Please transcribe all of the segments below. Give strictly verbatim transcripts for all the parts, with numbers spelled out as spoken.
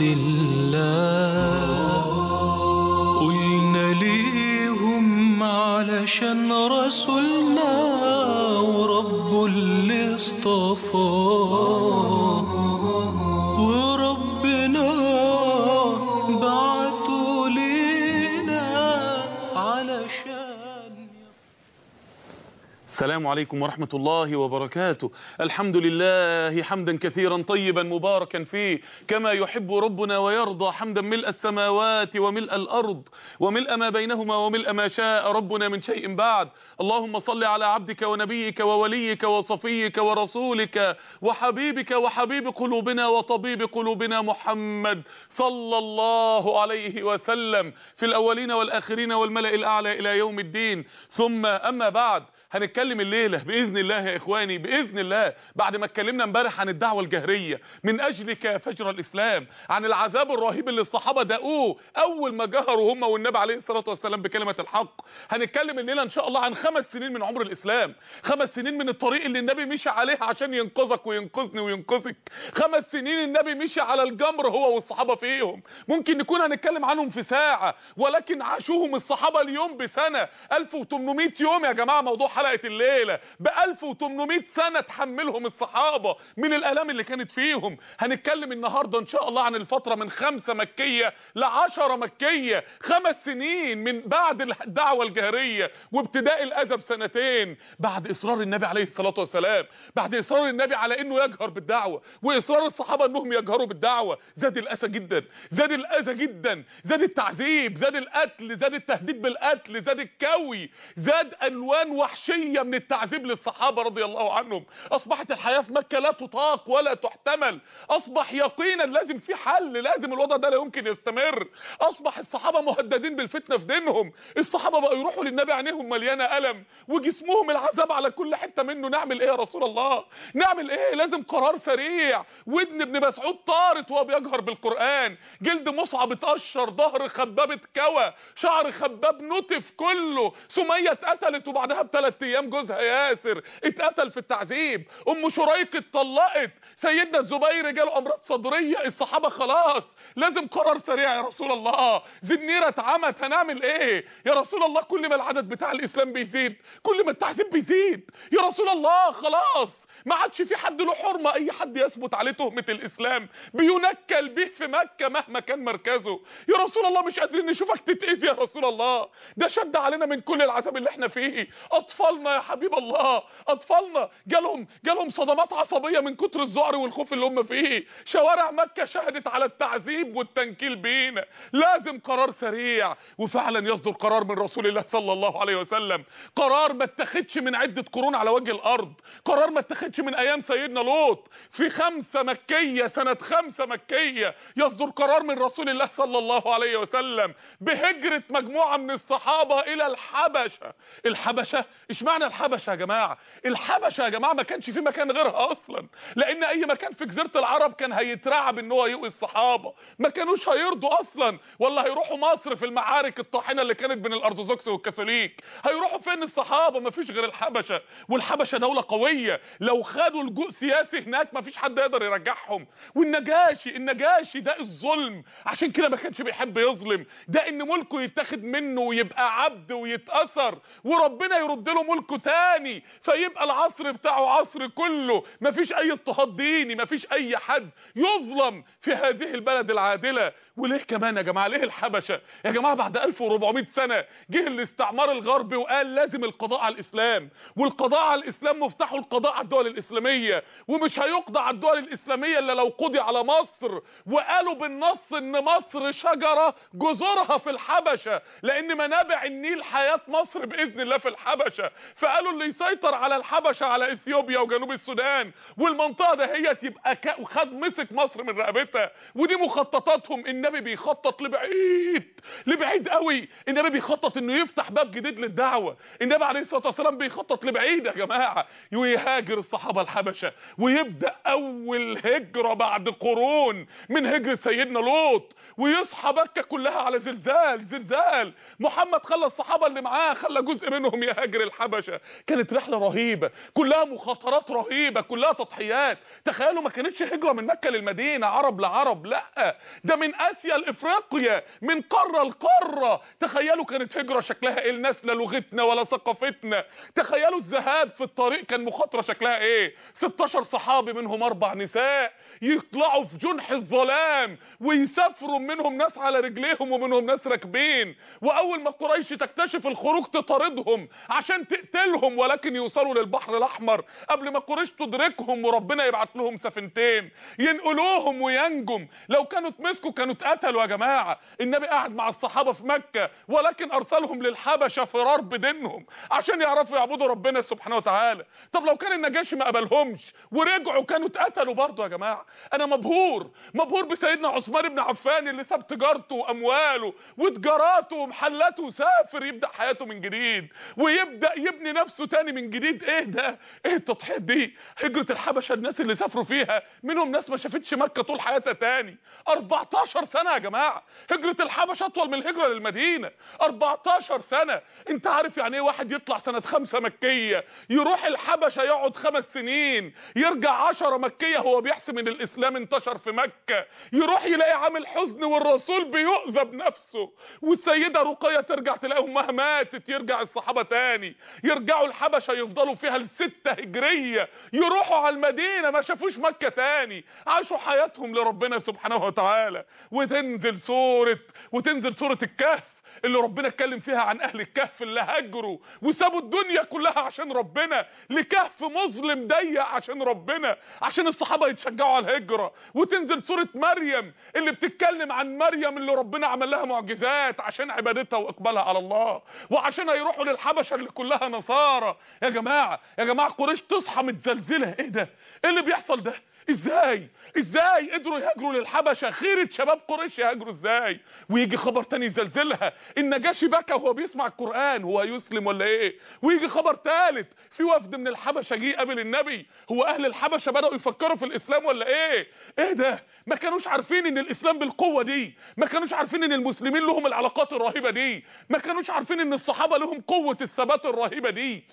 الله. قلنا ليهم علشان رسولنا ورب اللي اصطفاه، وربنا بعته لينا علشان. السلام عليكم ورحمة الله وبركاته. الحمد لله حمدا كثيرا طيبا مباركا فيه كما يحب ربنا ويرضى، حمدا ملء السماوات وملء الأرض وملء ما بينهما وملء ما شاء ربنا من شيء بعد. اللهم صل على عبدك ونبيك ووليك وصفيك ورسولك وحبيبك وحبيب قلوبنا وطبيب قلوبنا محمد صلى الله عليه وسلم في الأولين والآخرين والملأ الأعلى إلى يوم الدين. ثم أما بعد، هنتكلم الليلة بإذن الله يا إخواني، بإذن الله بعد ما اتكلمنا امبارح عن الدعوة الجهرية من أجلك يا فجر الإسلام، عن العذاب الرهيب اللي الصحابة دقوه أول ما جهروا هم والنبي عليه الصلاة والسلام بكلمة الحق. هنتكلم الليلة إن شاء الله عن خمس سنين من عمر الإسلام، خمس سنين من الطريق اللي النبي مشي عليه عشان ينقذك وينقذني وينقذك، خمس سنين النبي مشي على الجمر هو والصحابة فيهم. ممكن نكون هنتكلم عنهم في ساعة، ولكن عاشوهم الصحابة اليوم بسنة. ألف وتمنمية يوم يا جماعة، موضوع حلقة الليلة ب ألف وتمنمية سنة تحملهم الصحابة من الآلام اللي كانت فيهم. هنتكلم النهاردة ان شاء الله عن الفترة من خمسة مكية لعشرة مكية، خمس سنين من بعد الدعوة الجهرية وابتداء الأذى بسنتين، بعد إصرار النبي عليه الصلاة والسلام، بعد إصرار النبي على انه يجهر بالدعوة وإصرار الصحابة انهم يجهروا بالدعوة، زاد الأذى جدا، زاد الأذى جدا، زاد التعذيب، زاد القتل، زاد التهديد بالقتل، زاد الكوي، زاد ألوان وحشية من التعذيب للصحابة رضي الله عنهم. اصبحت الحياة في مكة لا تطاق ولا تحتمل، اصبح يقينا لازم في حل، لازم الوضع ده لا يمكن يستمر. اصبح الصحابة مهددين بالفتنة في دينهم، الصحابة بقوا يروحوا للنبي عينيهم مليانة ألم وجسمهم العذاب على كل حتة منه. نعمل ايه يا رسول الله؟ نعمل ايه؟ لازم قرار سريع. ودن ابن مسعود طارت وهو بيجهر بالقرآن، جلد مصعب اتقشر، ظهر خباب اتكوى، شعر خباب نتف كله، سمية اتقتلت وبعدها بثلاث ايام جوزها ياسر اتقتل في التعذيب، ام شريك اتطلقت، سيدنا الزبير جاله امراض صدريه. الصحابه خلاص لازم قرار سريع يا رسول الله، زنيره اتعمت، هنعمل ايه يا رسول الله؟ كل ما العدد بتاع الاسلام بيزيد كل ما التعذيب بيزيد يا رسول الله. خلاص ما عادش في حد له حرمه، اي حد يثبت عليه تهمه الاسلام بينكل به في مكه مهما كان مركزه. يا رسول الله مش قادرين نشوفك تتاذي يا رسول الله، ده شد علينا من كل العذاب اللي احنا فيه. اطفالنا يا حبيب الله، اطفالنا جالهم جالهم صدمات عصبيه من كتر الذعر والخوف اللي هم فيه. شوارع مكه شهدت على التعذيب والتنكيل بينا. لازم قرار سريع، وفعلا يصدر قرار من رسول الله صلى الله عليه وسلم، قرار ما اتخذش من عده قرون على وجه الارض، قرار ما اتخذش من ايام سيدنا لوط. في خمسة مكية، سنة خمسة مكية يصدر قرار من رسول الله صلى الله عليه وسلم بهجرة مجموعة من الصحابة الى الحبشة. الحبشة ايش معنى الحبشة يا جماعة؟ الحبشة يا جماعة ما كانش في مكان غيرها اصلا، لان اي مكان في جزيرة العرب كان هيترعب ان هو يؤذي الصحابة، ما كانوش هيرضوا اصلا. ولا هيروحوا مصر في المعارك الطاحنة اللي كانت بين الارثوذكس والكاثوليك، هيروحوا فين الصحابة؟ ما فيش غير الحبشة، والحبشة دولة قوية، لو خدوا لجوء سياسي هناك مفيش حد يقدر يرجعهم. والنجاشي النجاشي ده الظلم، عشان كده ما كانش بيحب يظلم، ده ان ملكه يتاخد منه ويبقى عبد ويتأثر وربنا يرد له ملكه تاني، فيبقى العصر بتاعه عصر كله مفيش اي اضطهاد ديني، مفيش اي حد يظلم في هذه البلد العادلة. وليه كمان يا جماعة؟ ليه الحبشة يا جماعة؟ بعد ألف وأربعمية سنة جه الاستعمار الغربي وقال لازم القضاء على الاسلام، والقضاء على الاسلام مفتاحه القضاء على الدول الاسلامية، ومش هيقضى على الدول الاسلامية الا لو قضي على مصر. وقالوا بالنص ان مصر شجرة جذورها في الحبشة، لان منابع النيل حياة مصر باذن الله في الحبشة. فقالوا اللي يسيطر على الحبشة على اثيوبيا وجنوب السودان والمنطقة دهيت يبقى خد مسك مصر من رقبتها. ودي مخططاتهم. النبي بيخطط لبعيد لبعيد قوي، النبي بيخطط انه يفتح باب جديد للدعوة، النبي عليه الصلاة والسلام بيخطط لبعيد يا جماعة. ويهاجر الصحابة الصحابة الحبشة، ويبدأ اول هجرة بعد قرون من هجرة سيدنا لوط، ويصحى مكة كلها على زلزال زلزال. محمد خلى الصحابة اللي معاه، خلى جزء منهم يهاجر الحبشة. كانت رحلة رهيبة كلها مخاطرات رهيبة، كلها تضحيات. تخيلوا ما كانتش هجرة من مكة للمدينة عرب لعرب، لا ده من اسيا لافريقيا، من قارة لقارة. تخيلوا كانت هجرة شكلها ايه، الناس لا لغتنا ولا ثقافتنا. تخيلوا الذهاب في الطريق كان مخاطرة شكلها ايه، ستاشر صحابي منهم اربع نساء يطلعوا في جنح الظلام ويسافروا، منهم ناس على رجليهم ومنهم ناس راكبين. واول ما قريش تكتشف الخروج تطاردهم عشان تقتلهم، ولكن يوصلوا للبحر الاحمر قبل ما قريش تدركهم، وربنا يبعت لهم سفينتين ينقلوهم وينجم. لو كانوا اتمسكوا كانوا اتقتلوا يا جماعه. النبي قاعد مع الصحابه في مكه، ولكن ارسلهم للحبشه فرار بدينهم عشان يعرفوا يعبدوا ربنا سبحانه وتعالى. طب لو كان النجاشي ما قبلهمش ورجعوا كانوا اتقتلوا برضه يا جماعه. انا مبهور مبهور بسيدنا عثمان بن عفان اللي ساب تجارته وامواله وتجاراته ومحلاته وسافر يبدا حياته من جديد، ويبدا يبني نفسه تاني من جديد. ايه ده، ايه التضحيات دي؟ هجره الحبشه الناس اللي سافروا فيها منهم ناس ما شافتش مكه طول حياتها تاني. اربعتاشر سنه يا جماعه، هجره الحبشه اطول من الهجره للمدينه. اربعتاشر سنه. انت عارف يعني ايه واحد يطلع سنه خمسة مكيه يروح الحبشه يقعد خمس سنين يرجع عشرة مكيه، هو بيحسب ان الاسلام انتشر في مكه، يروح يلاقي عامل حزن والرسول بيؤذى بنفسه، والسيده رقيه ترجع تلاقي امها ماتت، يرجع الصحابه تاني يرجعوا الحبشه يفضلوا فيها لستة هجريه، يروحوا على المدينه ما شافوش مكه تاني، عاشوا حياتهم لربنا سبحانه وتعالى. وتنزل سوره وتنزل سوره الكهف اللي ربنا اتكلم فيها عن اهل الكهف اللي هاجروا وسابوا الدنيا كلها عشان ربنا لكهف مظلم ضيق عشان ربنا، عشان الصحابه يتشجعوا على الهجره. وتنزل سوره مريم اللي بتتكلم عن مريم اللي ربنا عمل لها معجزات عشان عبادتها واقبالها على الله، وعشان هيروحوا للحبشه اللي كلها نصارى. يا جماعه يا جماعه قريش تصحى متزلزله. ايه ده، ايه اللي بيحصل ده؟ ازاي ازاي قدروا يهاجروا للحبشه؟ خيره شباب قريش يهاجروا ازاي؟ ويجي خبر تاني يزلزلها، النجاشي بكى وهو بيسمع القران، هو يسلم ولا ايه؟ ويجي خبر ثالث، في وفد من الحبشه جه قابل النبي، هو اهل الحبشه بداوا يفكروا في الاسلام ولا ايه؟ ايه ده، ما كانوش عارفين ان الاسلام بالقوه دي، ما كانوش عارفين ان المسلمين لهم العلاقات الرهيبه دي، ما كانوش عارفين ان الصحابه لهم قوه الثبات الرهيبه دي،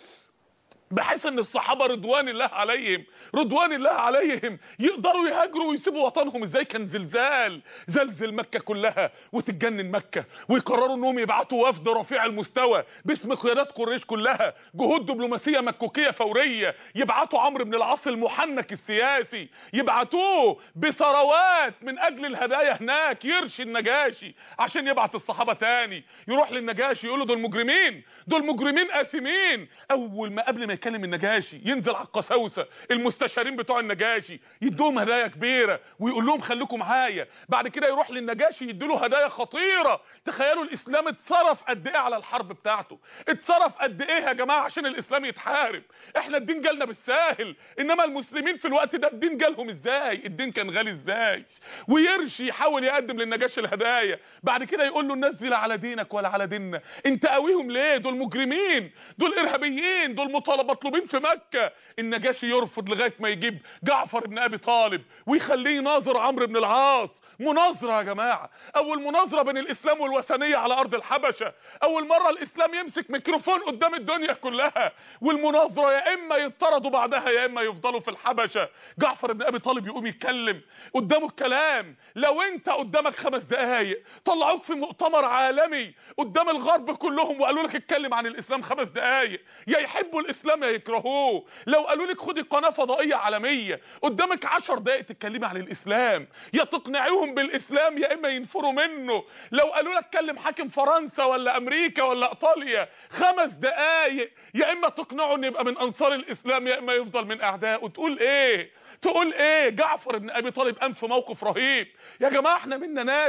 بحيث ان الصحابه رضوان الله عليهم رضوان الله عليهم يقدروا يهاجروا ويسيبوا وطنهم. ازاي؟ كان زلزال زلزل مكه كلها وتتجنن مكه، ويقرروا انهم يبعتوا وفد رفيع المستوى باسم قيادات قريش كلها، جهود دبلوماسيه مكوكيه فوريه، يبعتوا عمرو بن العاص المحنك السياسي، يبعتوه بثروات من اجل الهدايا هناك، يرشي النجاشي عشان يبعت الصحابه تاني. يروح للنجاشي يقول له دول مجرمين، دول مجرمين آثمين. اول ما قبل ما يكلم النجاشي ينزل على القساوسه المستشارين بتوع النجاشي يدوهم هدايا كبيره ويقول لهم خليكم معايا. بعد كده يروح للنجاشي يديله هدايا خطيره. تخيلوا الاسلام اتصرف قد ايه على الحرب بتاعته، اتصرف قد ايه يا جماعه عشان الاسلام يتحارب. احنا الدين جالنا بالساهل، انما المسلمين في الوقت ده الدين جالهم ازاي؟ الدين كان غالي ازاي؟ ويرشي يحاول يقدم للنجاشي الهدايا، بعد كده يقول له الناس دي لا على دينك ولا على ديننا، انت قاويهم ليه؟ دول مجرمين، دول ارهابيين، دول مطالبين مطلوبين في مكة. النجاشي يرفض لغاية ما يجيب جعفر بن ابي طالب ويخليه يناظر عمرو بن العاص. مناظرة يا جماعة، اول مناظرة بين الاسلام والوثنية على ارض الحبشة، اول مرة الاسلام يمسك ميكروفون قدام الدنيا كلها. والمناظرة يا اما يطردوا بعدها يا اما يفضلوا في الحبشة. جعفر بن ابي طالب يقوم يتكلم قدامه الكلام، لو انت قدامك خمس دقايق طلعوك في مؤتمر عالمي قدام الغرب كلهم وقالوا لك اتكلم عن الاسلام خمس دقايق، يا يحبوا الاسلام يا يكرهوه. لو قالوا لك خدي قناه فضائيه عالميه قدامك عشر دقائق تتكلمي عن الاسلام، يا تقنعيهم بالاسلام يا اما ينفروا منه. لو قالوا لك كلم حاكم فرنسا ولا امريكا ولا ايطاليا خمس دقائق، يا اما تقنعه ان يبقى من انصار الاسلام يا اما يفضل من اعدائه. تقول ايه تقول ايه؟ جعفر بن ابي طالب قام في موقف رهيب. يا جماعه احنا منا ناس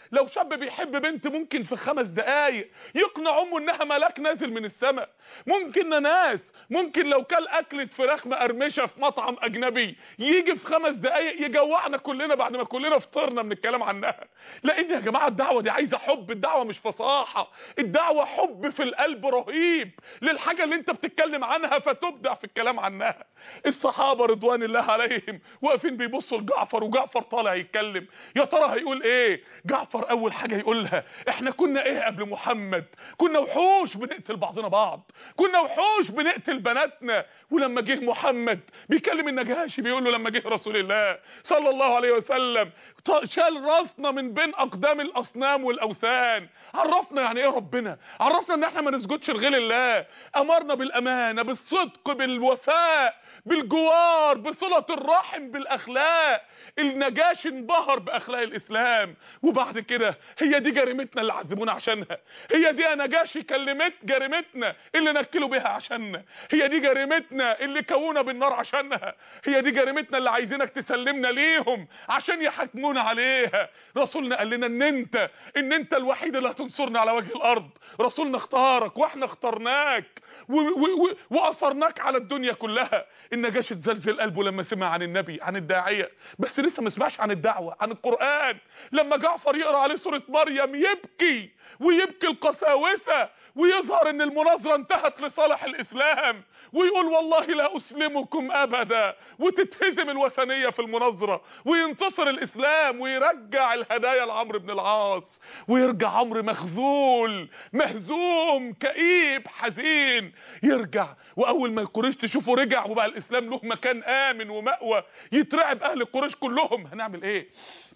لو شاب بيحب بنت ممكن في خمس دقايق يقنع امه انها ملاك نازل من السماء. ممكن ناس ممكن لو كل اكلة فراخ مقرمشه في مطعم اجنبي يجي في خمس دقايق يجوعنا كلنا بعد ما كلنا فطرنا من الكلام عنها. لان يا جماعه الدعوه دي عايزه حب، الدعوه مش فصاحه، الدعوه حب في القلب رهيب للحاجه اللي انت بتتكلم عنها فتبدع في الكلام عنها. الصحابه رضوان الله عليهم واقفين بيبصوا لجعفر وجعفر طالع يتكلم، يا ترى هيقول ايه؟ جعفر اول حاجه يقولها احنا كنا ايه قبل محمد؟ كنا وحوش بنقتل بعضنا بعض، كنا وحوش بنقتل بناتنا، ولما جه محمد بيكلم النجاشي بيقول له لما جه رسول الله صلى الله عليه وسلم شال راسنا من بين اقدام الاصنام والاوثان، عرفنا يعني ايه ربنا، عرفنا ان احنا ما نسجدش لغير الله، امرنا بالامانه بالصدق بالوفاء بالجوار بصله الرحم بالاخلاق. النجاشي انبهر باخلاق الاسلام. وبعد كده هي دي جريمتنا اللي عذبونا عشانها، هي دي يا نجاشي كلمت جريمتنا اللي نكلوا بيها عشاننا، هي دي جريمتنا اللي كونا بالنار عشانها، هي دي جريمتنا اللي عايزينك تسلمنا ليهم عشان يحاكمونا عليها. رسولنا قال لنا ان انت ان انت الوحيد اللي هتنصرنا على وجه الارض. رسولنا اختارك واحنا اخترناك واثرناك على الدنيا كلها. النجاشي اتزلزل قلبه لما سمع عن النبي عن الداعيه، بس لسه ما سمعش عن الدعوه عن القران. لما جعفر يقرا عليه سوره مريم يبكي ويبكي القساوسه، ويظهر ان المناظره انتهت لصالح الاسلام، ويقول والله لا اسلمكم ابدا، وتتهزم الوثنيه في المناظره وينتصر الاسلام ويرجع الهدايا لعمرو بن العاص، ويرجع عمرو مخذول مهزوم كئيب حزين يرجع. واول ما القريش تشوفه رجع وبقى الاسلام له مكان امن ومأوى يترعب اهل قريش كلهم. هنعمل ايه؟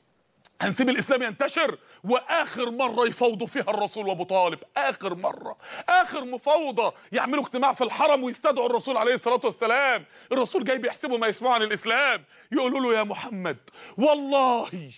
هنسيب الاسلام ينتشر؟ واخر مره يفاوضوا فيها الرسول وابو طالب، اخر مره اخر مفاوضه يعملوا اجتماع في الحرم ويستدعوا الرسول عليه الصلاه والسلام. الرسول جاي بيحسبوا ما يسمعوا عن الاسلام، يقولوا له يا محمد والله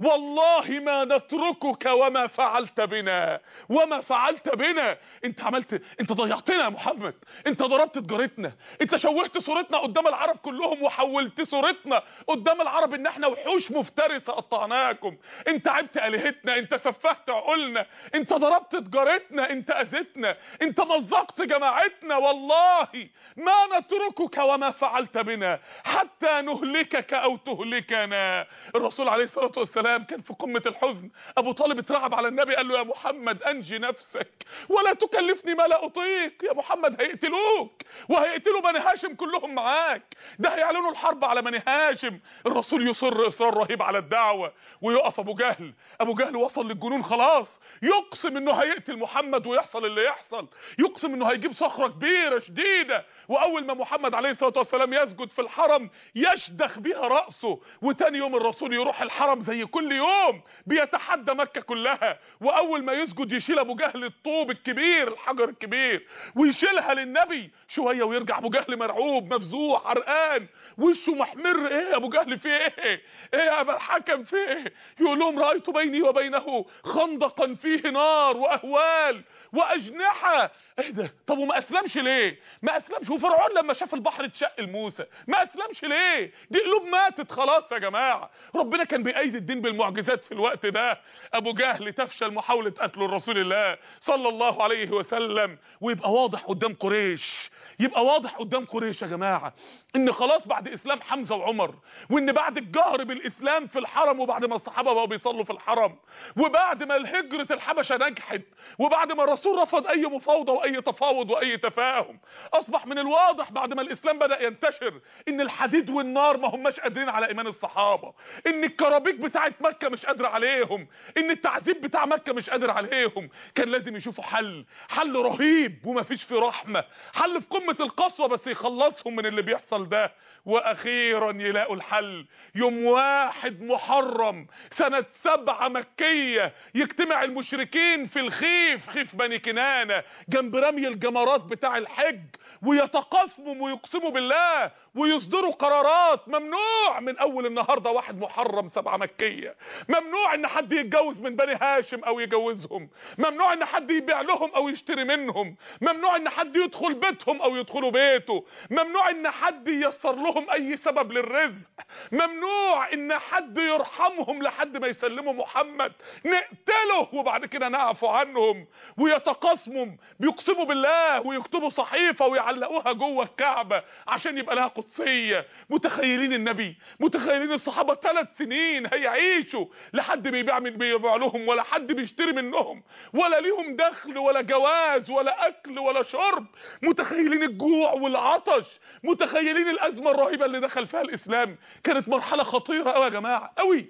والله ما نتركك وما فعلت بنا وما فعلت بنا. انت عملت انت ضيعتنا يا محمد، انت ضربت تجارتنا، انت شوهت صورتنا قدام العرب كلهم وحولت صورتنا قدام العرب ان احنا وحوش مفترسه قطعناكم، انت عبت الهتنا، انت سفهت عقولنا، انت ضربت تجارتنا، انت اذيتنا، انت مزقت جماعتنا. والله ما نتركك وما فعلت بنا حتى نهلكك او تهلكنا. الرسول عليه الصلاه والسلام كان في قمه الحزن. ابو طالب اترعب على النبي قال له يا محمد انجي نفسك ولا تكلفني ما لا اطيق. يا محمد هيقتلوك وهيقتلوا بني هاشم كلهم معاك، ده هيعلنوا الحرب على بني هاشم. الرسول يصر اصرار رهيب على الدعوه. ويقف ابو جهل، ابو جهل وصل للجنون خلاص، يقسم انه هيقتل محمد ويحصل اللي يحصل، يقسم انه هيجيب صخره كبيره شديده، واول ما محمد عليه الصلاه والسلام يسجد في الحرم يشدخ بيها راسه. وتاني يوم الرسول يروح الحرم زي كل يوم بيتحدى مكه كلها، واول ما يسجد يشيل ابو جهل الطوب الكبير الحجر الكبير ويشيلها للنبي شويه، ويرجع ابو جهل مرعوب مفزوع حرقان وشه محمر. ايه يا ابو جهل في ايه؟ ايه يا ابا الحكم في ايه؟ يقول لهم رايت بيني وبينه خندقا فيه نار واهوال واجنحه. ايه ده؟ طب وما اسلمش ليه؟ ما اسلمش. وفرعون لما شاف البحر اتشق لموسى ما اسلمش ليه؟ دي قلوب ماتت خلاص يا جماعه. ربنا كان بيأيد الدين بالمعجزات في الوقت ده. ابو جهل تفشل محاوله قتل رسول الله صلى الله عليه وسلم، ويبقى واضح قدام قريش، يبقى واضح قدام قريش يا جماعه ان خلاص بعد اسلام حمزه وعمر، وان بعد الجهر بالاسلام في الحرم، وبعد ما الصحابه بقوا بيصلوا في الحرم، وبعد ما الهجره الحبشه نجحت، وبعد ما الرسول رفض اي مفاوضه واي تفاوض واي تفاهم، اصبح من الواضح بعد ما الاسلام بدا ينتشر ان الحديد والنار ما هماش قادرين على ايمان الصحابه، ان الكرابيك بتاعت مكه مش قادره عليهم، ان التعذيب بتاع مكه مش قادر عليهم. كان لازم يشوفوا حل، حل رهيب ومفيش فيه رحمه، حل في قمه القسوه بس يخلصهم من اللي بيحصل ده. واخيرا يلاقوا الحل. يوم واحد محرم سنة سبعة مكية يجتمع المشركين في الخيف، خيف بني كنانة جنب رمي الجمرات بتاع الحج، ويتقاسموا ويقسموا بالله ويصدروا قرارات ممنوع من اول النهاردة واحد محرم سبعة مكية، ممنوع ان حد يتجوز من بني هاشم او يجوزهم، ممنوع ان حد يبيع لهم او يشتري منهم، ممنوع ان حد يدخل بيتهم او يدخلوا بيته، ممنوع ان حد ييسر لهم عندهم اي سبب للرزق، ممنوع ان حد يرحمهم لحد ما يسلموا محمد، نقتله وبعد كده نعفو عنهم. ويتقاسموا، بيقسموا بالله ويكتبوا صحيفة ويعلقوها جوه الكعبة عشان يبقى لها قدسية. متخيلين النبي، متخيلين الصحابة ثلاث سنين هيعيشوا لحد بيبيع من بيبيع لهم، ولا حد بيشتري منهم، ولا ليهم دخل ولا جواز ولا اكل ولا شرب. متخيلين الجوع والعطش، متخيلين الازمة الرهيبة اللي دخل فيها الاسلام. كانت مرحلة خطيرة قوي يا جماعة قوي.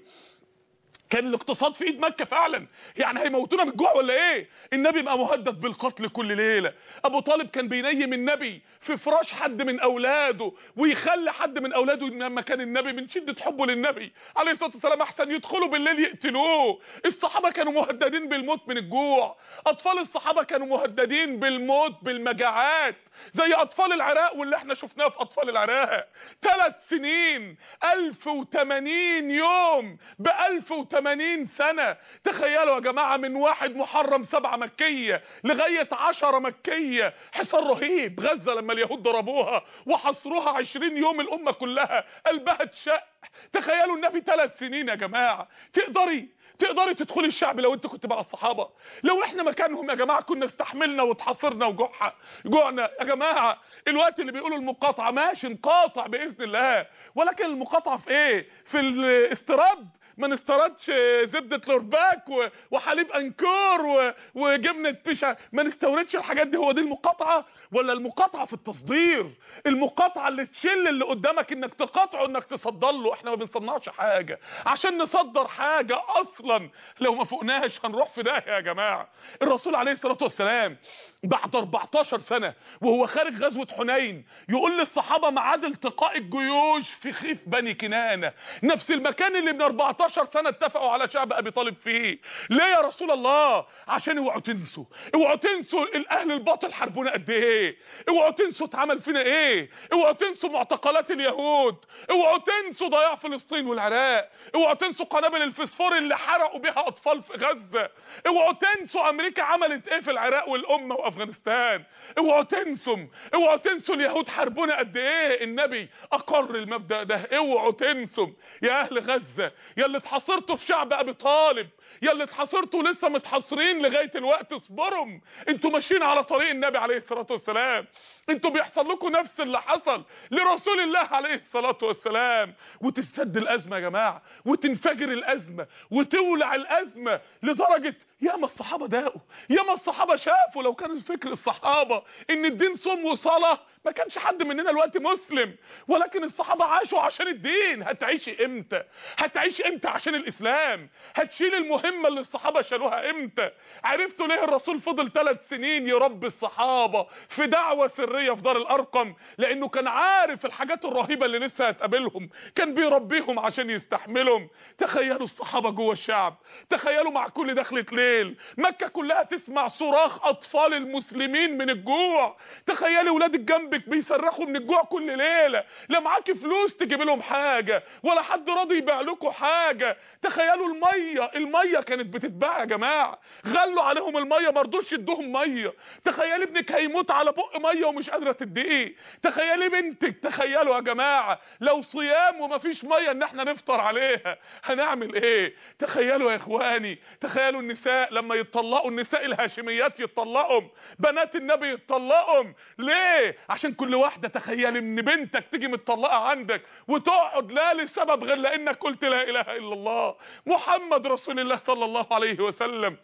كان الاقتصاد في ايد مكة فعلا، يعني هيموتونا من الجوع ولا ايه؟ النبي بقى مهدد بالقتل كل ليلة. ابو طالب كان بينيم النبي في فراش حد من اولاده، ويخلي حد من اولاده لما كان النبي من شدة حبه للنبي عليه الصلاة والسلام احسن يدخلوا بالليل يقتلوه. الصحابة كانوا مهددين بالموت من الجوع، اطفال الصحابة كانوا مهددين بالموت بالمجاعات زي اطفال العراق واللي احنا شفناه في اطفال العراق. ثلاث سنين، ألف وثمانين يوم بألف وثمانين سنة. تخيلوا يا جماعة، من واحد محرم سبعة مكية لغاية عشرة مكية، حصار رهيب. غزة لما اليهود ضربوها وحصروها عشرين يوم الأمة كلها قلبها اتشق. تخيلوا النبي ثلاث سنين يا جماعة. تقدري تقدري تدخلي الشعب لو انت كنت مع الصحابة؟ لو احنا مكانهم يا جماعة كنا استحملنا واتحصرنا وجوعنا جوعنا يا جماعة. الوقت اللي بيقولوا المقاطعة ماشي، نقاطع بإذن الله، ولكن المقاطعة في ايه؟ في الاستيراد. ما نستوردش زبدة لورباك وحليب انكور وجبنة بيشا، ما نستوردش الحاجات دي. هو دي المقاطعة؟ ولا المقاطعة في التصدير؟ المقاطعة اللي تشل اللي قدامك انك تقاطعه انك تصدر له. احنا ما بنصنعش حاجة عشان نصدر حاجة اصلا لو ما فوقناش هنروح في داهية يا جماعة. الرسول عليه الصلاة والسلام بعد أربعتاشر سنة وهو خارج غزوة حنين يقول للصحابة ميعاد التقاء الجيوش في خيف بني كنانة، نفس المكان اللي من أربعتاشر سنة اتفقوا على شعب ابي طالب فيه. ليه يا رسول الله؟ عشان اوعوا تنسوا، اوعوا تنسوا الاهل الباطل حاربونا قد ايه، اوعوا تنسوا اتعمل فينا ايه، اوعوا تنسوا معتقلات اليهود، اوعوا تنسوا ضياع فلسطين والعراق، اوعوا تنسوا قنابل الفسفور اللي حرقوا بها اطفال في غزة، اوعوا تنسوا امريكا عملت ايه في العراق والامة وافغانستان، اوعوا تنسوا اوعوا تنسوا اليهود حاربونا قد ايه. النبي اقر المبدأ ده. اوعوا تنسوا يا اهل غزة، يا اللي اتحصرتوا في شعب ابي طالب، يا اللي اتحصرتوا لسه متحصرين لغايه الوقت، اصبروا. انتوا ماشيين على طريق النبي عليه الصلاه والسلام، انتوا بيحصل لكم نفس اللي حصل لرسول الله عليه الصلاه والسلام. وتسد الازمه يا جماعه، وتنفجر الازمه، وتولع الازمه لدرجه ياما الصحابه داقوا، ياما الصحابه شافوا. لو كان فكر الصحابه ان الدين صوم وصلاه ما كانش حد مننا الوقت مسلم، ولكن الصحابه عاشوا عشان الدين. هتعيشي امتى؟ هتعيشي امتى عشان الاسلام؟ هتشيل المهمه اللي الصحابه شالوها امتى؟ عرفتوا ليه الرسول فضل ثلاث سنين يربي الصحابه في دعوه سريه في دار الارقم؟ لانه كان عارف الحاجات الرهيبه اللي لسه هتقابلهم، كان بيربيهم عشان يستحملهم. تخيلوا الصحابه جوه الشعب، تخيلوا مع كل دخلة ليل مكه كلها تسمع صراخ اطفال المسلمين من الجوع. تخيلي ولادك جنبك بيصرخوا من الجوع كل ليله، لا معاكي فلوس تجيب لهم حاجه ولا حد راضي يبيع لكم حاجه. تخيلوا الميه، الميه كانت بتتباع يا جماعه، غلوا عليهم الميه ما رضوش يدوهم ميه. تخيلي ابنك هيموت على بق ميه ومش قادره تديه. تخيلي بنتك. تخيلوا يا جماعه لو صيام ومفيش ميه ان احنا نفطر عليها هنعمل ايه؟ تخيلوا يا اخواني، تخيلوا النساء لما يتطلقوا، النساء الهاشميات يتطلقوا، بنات النبي يتطلقوا. ليه؟ عشان كل واحده تخيلي ان بنتك تيجي متطلقه عندك وتقعد لا لسبب غير لانك قلت لا اله الا الله محمد رسول الله صلى الله عليه وسلم.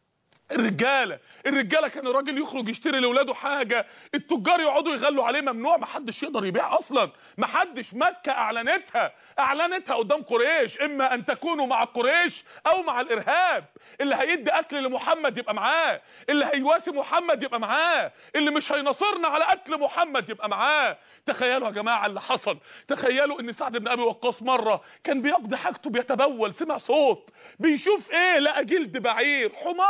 الرجاله الرجاله كان الراجل يخرج يشتري لاولاده حاجه، التجار يقعدوا يغلوا عليه، ممنوع، محدش يقدر يبيع اصلا، محدش. مكه اعلنتها اعلنتها قدام قريش، اما ان تكونوا مع قريش او مع الارهاب. اللي هيدي اكل لمحمد يبقى معاه، اللي هيواسي محمد يبقى معاه، اللي مش هينصرنا على قتل محمد يبقى معاه. تخيلوا يا جماعه اللي حصل. تخيلوا ان سعد بن ابي وقاص مره كان بيقضي حاجته بيتبول، سمع صوت، بيشوف ايه؟ لقى جلد بعير، حمار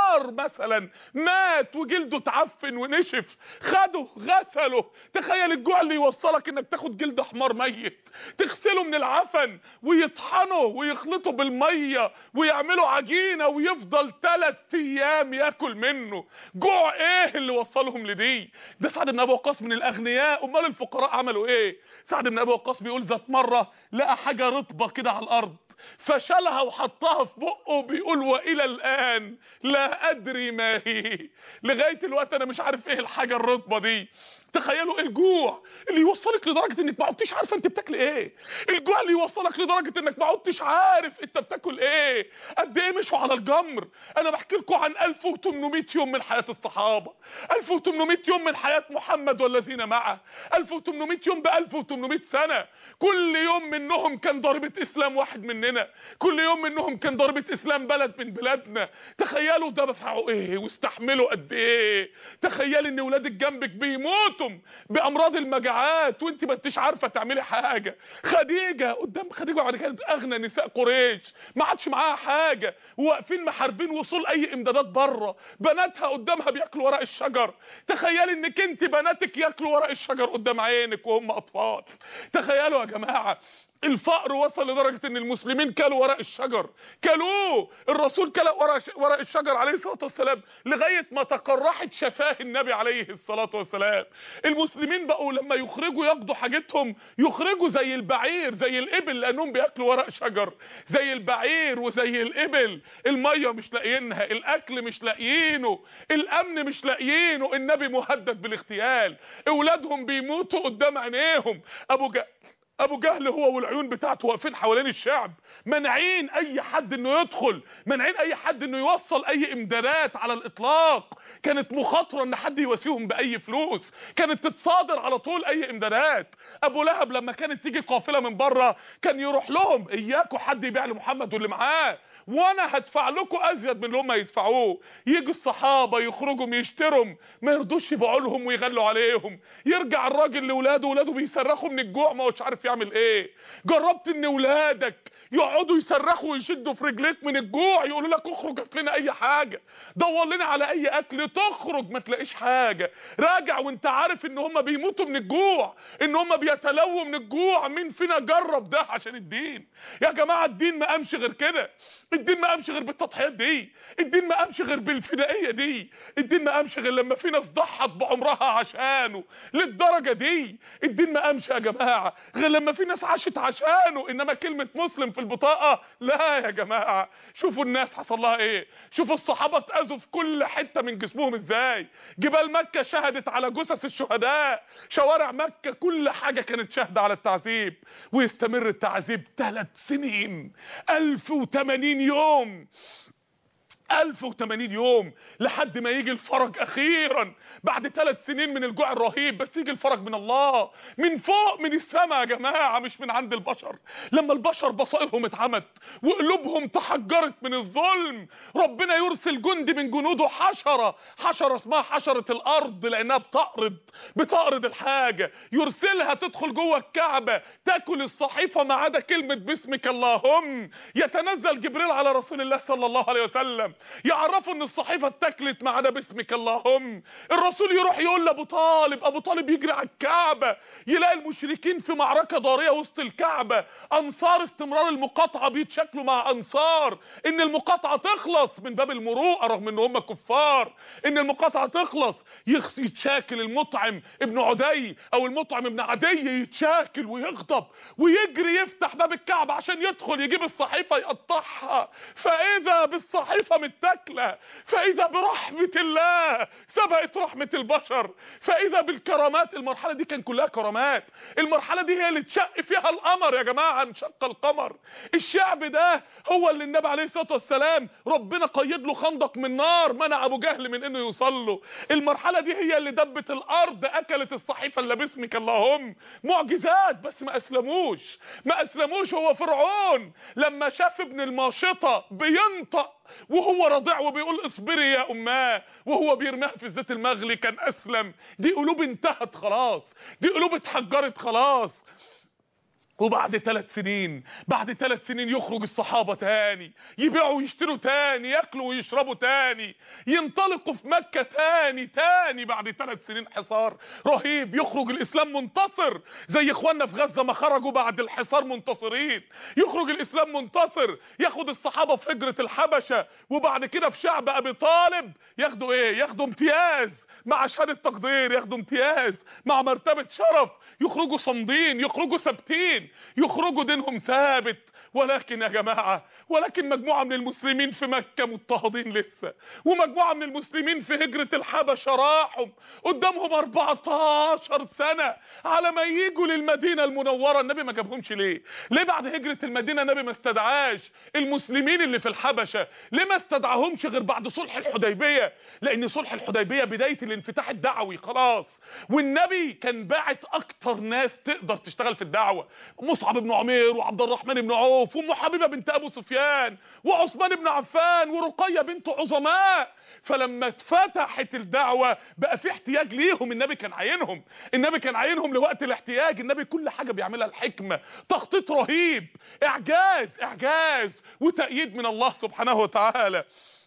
مثلا مات وجلده اتعفن ونشف، خده غسله. تخيل الجوع اللي يوصلك انك تاخد جلد حمار ميت تغسله من العفن ويطحنه ويخلطه بالميه ويعملوا عجينه ويفضل ثلاث ايام ياكل منه. جوع ايه اللي وصلهم لدي؟ ده سعد بن ابي وقاص من الاغنياء. امال الفقراء عملوا ايه؟ سعد بن ابي وقاص بيقول ذات مره لقى حاجه رطبه كده على الارض فشلها وحطها في بقه، بيقول والى الان لا ادري ما هي. لغايه الوقت انا مش عارف ايه الحاجه الرطبه دي. تخيلوا الجوع اللي يوصلك لدرجه انك ما عدتش عارفه انت بتاكل ايه. الجوع اللي يوصلك لدرجه انك ما عدتش عارف انت بتاكل ايه. قد ايه مشوا على الجمر. انا بحكي لكم عن ألف وثمانمائة يوم من حياه الصحابه، ألف وثمانمائة يوم من حياه محمد والذين معه، ألف وثمانمائة يوم ب ألف وثمانمائة سنه. كل يوم منهم كان ضربه اسلام واحد مننا، كل يوم منهم كان ضربه اسلام بلد من بلادنا. تخيلوا دفعوا ايه واستحملوا قد ايه. تخيل ان ولادك جنبك بيموتوا بامراض المجاعات وانت ما انتش عارفه تعملي حاجه. خديجه قدام خديجه بعد كانت اغنى نساء قريش، ما عادش معاها حاجه وواقفين محاربين وصول اي امدادات بره. بناتها قدامها بياكلوا ورق الشجر. تخيلي انك انت بناتك ياكلوا ورق الشجر قدام عينك وهم اطفال. تخيلوا يا جماعه الفقر وصل لدرجه ان المسلمين كلوا ورق الشجر، كلوه. الرسول كل ورق الشجر عليه الصلاه والسلام لغايه ما تقرحت شفاه النبي عليه الصلاه والسلام. المسلمين بقوا لما يخرجوا ياخدوا حاجتهم يخرجوا زي البعير زي الابل، لانهم بياكلوا ورق شجر زي البعير وزي الابل. الميه مش لاقيينها، الاكل مش لاقيينه، الامن مش لاقيينه. النبي مهدد بالاغتيال، اولادهم بيموتوا قدام عينيهم. ابو جهل ابو جهل هو والعيون بتاعته واقفين حوالين الشعب، منعين اي حد انه يدخل، منعين اي حد انه يوصل اي امدادات على الاطلاق. كانت مخاطره ان حد يواسيهم باي فلوس، كانت تتصادر على طول اي امدادات. ابو لهب لما كانت تيجي قافله من بره كان يروح لهم اياكوا حد يبيع لمحمد واللي معاه، وانا هدفع لكم ازيد من اللي هم يدفعوه. يجي الصحابه يخرجوا يشتروا ما يرضوش يبيعوا لهم ويغلوا عليهم. يرجع الراجل لاولاده، اولاده بيصرخوا من الجوع ما هوش عارف يعمل ايه. جربت ان اولادك يقعدوا يصرخوا ويشدوا في رجليك من الجوع، يقولوا لك اخرج هات لنا اي حاجه، دور لنا على اي اكل، تخرج ما تلاقيش حاجه، راجع وانت عارف ان هم بيموتوا من الجوع، ان هم بيتلووا من الجوع. مين فينا جرب ده عشان الدين؟ يا جماعه الدين ما قامش غير كده، الدين ما قامش غير بالتضحيات دي، الدين ما قامش غير بالفدائيه دي، الدين ما قامش غير لما في ناس ضحت بعمرها عشانه للدرجه دي. الدين ما قامش يا جماعه غير لما في ناس عاشت عشانه. انما كلمه مسلم في البطاقه لا يا جماعه. شوفوا الناس حصل لها ايه، شوفوا الصحابه اتاذوا في كل حته من جسمهم ازاي. جبال مكه شهدت على جثث الشهداء، شوارع مكه كل حاجه كانت شاهده على التعذيب. ويستمر التعذيب ثلاث سنين، ألف وثمانين يوم، ألف وثمانين يوم لحد ما يجي الفرج اخيرا بعد ثلاث سنين من الجوع الرهيب. بس يجي الفرج من الله، من فوق، من السماء يا جماعه، مش من عند البشر. لما البشر بصائرهم اتعمت وقلوبهم تحجرت من الظلم، ربنا يرسل جندي من جنوده، حشره حشره اسمها حشره الارض لانها بتقرض بتقرض الحاجه، يرسلها تدخل جوه الكعبه تاكل الصحيفه ما عدا كلمه باسمك اللهم. يتنزل جبريل على رسول الله صلى الله عليه وسلم يعرفوا ان الصحيفه اتاكلت ما عدا باسمك اللهم. الرسول يروح يقول لابو طالب، ابو طالب يجري على الكعبه يلاقي المشركين في معركه ضاريه وسط الكعبه، انصار استمرار المقاطعه بيتشكلوا مع انصار ان المقاطعه تخلص من باب المروءه رغم ان هم كفار، ان المقاطعه تخلص. يتشاكل المطعم ابن عدي او المطعم ابن عدي، يتشاكل ويغضب ويجري يفتح باب الكعبه عشان يدخل يجيب الصحيفه يقطعها، فاذا بالصحيفه متاكله، فاذا برحمه الله سبقت رحمه البشر، فاذا بالكرامات. المرحله دي كان كلها كرامات، المرحله دي هي اللي اتشق فيها القمر يا جماعه، انشق القمر. الشعب ده هو اللي النبي عليه الصلاه والسلام ربنا قيد له خندق من نار منع ابو جهل من انه يوصل له. المرحله دي هي اللي دبت الارض، اكلت الصحيفه اللي باسمك اللهم. معجزات بس ما اسلموش، ما اسلموش. هو فرعون لما شاف ابن الماشطه بينطق وهو رضيع وبيقول اصبري يا اماه وهو بيرميها في الزيت المغلي كان اسلم. دي قلوب انتهت خلاص، دي قلوب اتحجرت خلاص. وبعد ثلاث سنين بعد ثلاث سنين يخرج الصحابة تاني، يبيعوا ويشتروا تاني، ياكلوا ويشربوا تاني، ينطلقوا في مكة تاني تاني بعد ثلاث سنين حصار رهيب. يخرج الإسلام منتصر زي إخواننا في غزة ما خرجوا بعد الحصار منتصرين. يخرج الإسلام منتصر، ياخد الصحابة في هجرة الحبشة، وبعد كده في شعب أبي طالب ياخدوا إيه؟ ياخدوا امتياز مع شهادة تقدير، ياخدوا امتياز مع مرتبة شرف، يخرجوا صامدين، يخرجوا ثابتين، يخرجوا دينهم ثابت. ولكن يا جماعة، ولكن مجموعة من المسلمين في مكة مضطهدين لسه، ومجموعة من المسلمين في هجرة الحبشة راحوا قدامهم أربعتاشر سنة على ما ييجوا للمدينة المنورة. النبي ما جابهمش ليه؟ ليه بعد هجرة المدينة النبي ما استدعاش المسلمين اللي في الحبشة؟ ليه ما استدعاهمش غير بعد صلح الحديبية؟ لأن صلح الحديبية بداية الانفتاح الدعوي خلاص، والنبي كان باعت أكتر ناس تقدر تشتغل في الدعوة، مصعب بن عمير وعبد الرحمن بن عوف وام حبيبة بنت أبو سفيان وعثمان بن عفان ورقية بنت عظماء. فلما اتفتحت الدعوة بقى في احتياج ليهم، النبي كان عينهم، النبي كان عينهم لوقت الاحتياج. النبي كل حاجة بيعملها الحكمة، تخطيط رهيب، اعجاز اعجاز وتأييد من الله سبحانه وتعالى.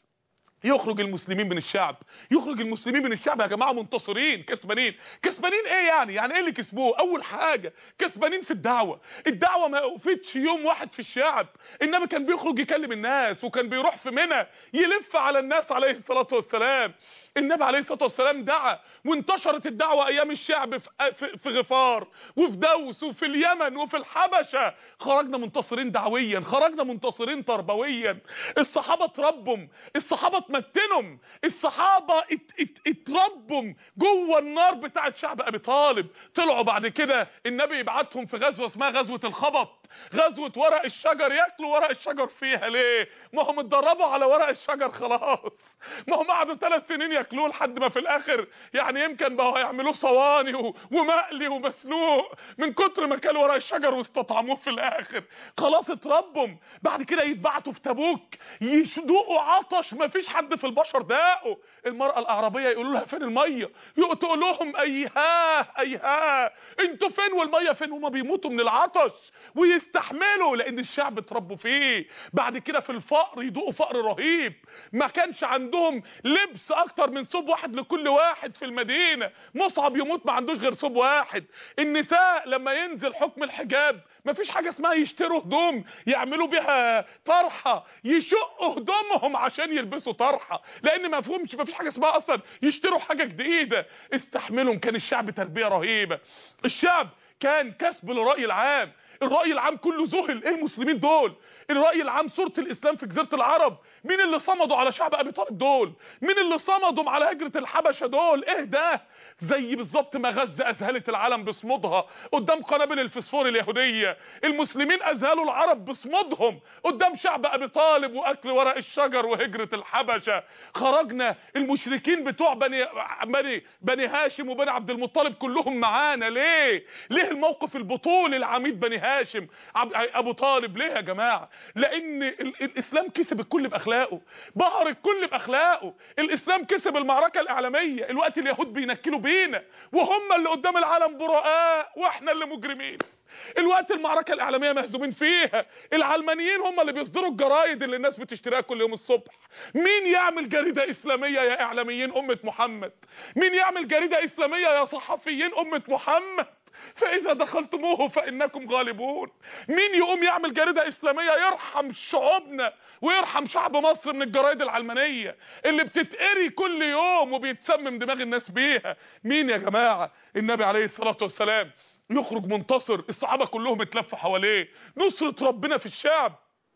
يخرج المسلمين من الشعب، يخرج المسلمين من الشعب يا جماعه منتصرين كسبانين. كسبانين ايه يعني؟ يعني ايه اللي كسبوه؟ اول حاجه كسبانين في الدعوه. الدعوه ما وقفتش يوم واحد في الشعب، النبي كان بيخرج يكلم الناس، وكان بيروح في منى يلف على الناس عليه الصلاه والسلام. النبي عليه الصلاه والسلام دعا وانتشرت الدعوه ايام الشعب في في غفار وفي دوس وفي اليمن وفي الحبشه. خرجنا منتصرين دعويا، خرجنا منتصرين تربويا. الصحابه اتربوا، الصحابه اتمتنوا، الصحابه ات ات اتربوا جوه النار بتاعه شعب ابي طالب. طلعوا بعد كده النبي يبعتهم في غزوه اسمها غزوه الخبط، غزوه ورق الشجر. ياكلوا ورق الشجر فيها ليه؟ ما هم اتدربوا على ورق الشجر خلاص، ما هم قعدوا ثلاث سنين ياكلوه لحد ما في الاخر يعني يمكن بقوا هيعملوه صواني ومقلي ومسلوق من كتر ما كانوا ورق الشجر واستطعموه في الاخر. خلاص اتربوا. بعد كده يتبعتوا في تبوك يشدقوا عطش ما فيش حد في البشر داقوا. المرأة الأعرابية يقولوا لها فين المية؟ يقول لهم ايها ايها انتوا فين والمية فين؟ هما بيموتوا من العطش ويستحملوا لان الشعب اتربوا فيه. بعد كده في الفقر يدوقوا فقر رهيب، ما كانش عندهم لبس اكتر من ثوب واحد لكل واحد في المدينة. مصعب يموت ما عندوش غير ثوب واحد. النساء لما ينزل حكم الحجاب ما فيش حاجة اسمها يشتروا هدوم يعملوا بيها طرحة، يشقوا هدومهم عشان يلبسوا طرحة، لان ما فهمش ما فيش حاجة اسمها اصلا يشتروا حاجة جديدة. استحملهم. كان الشعب تربية رهيبة، الشعب كان كسب للرأي العام. الرأي العام كله ذهل، ايه المسلمين دول؟ الرأي العام صورة الاسلام في جزيرة العرب. مين اللي صمدوا على شعب ابي طالب دول؟ مين اللي صمدوا على هجرة الحبشة دول؟ ايه ده؟ زي بالظبط ما غزة اذهلت العالم بصمودها قدام قنابل الفسفور اليهودية، المسلمين اذهلوا العرب بصمودهم قدام شعب ابي طالب واكل ورق الشجر وهجرة الحبشة. خرجنا المشركين بتوع بني بني بني هاشم وبني عبد المطلب كلهم معانا. ليه؟ ليه الموقف البطولي العميد بني هاشم ابو طالب؟ ليه يا جماعة؟ لان الاسلام كسب الكل باخلاقه، بهر الكل باخلاقه. الاسلام كسب المعركة الاعلامية. الوقت اليهود بينكلوا بينا وهم اللي قدام العالم براء واحنا اللي مجرمين. الوقت المعركة الاعلامية مهزومين فيها، العلمانيين هم اللي بيصدروا الجرايد اللي الناس بتشتريها كل يوم الصبح. مين يعمل جريدة اسلامية يا اعلاميين امة محمد؟ مين يعمل جريدة اسلامية يا صحفيين امة محمد؟ فإذا دخلتموه فإنكم غالبون. مين يقوم يعمل جريدة إسلامية يرحم شعوبنا ويرحم شعب مصر من الجرايد العلمانية اللي بتتقري كل يوم وبيتسمم دماغ الناس بيها؟ مين يا جماعة؟ النبي عليه الصلاة والسلام يخرج منتصر، الصحابة كلهم اتلفوا حواليه. نصرة ربنا في الشعب.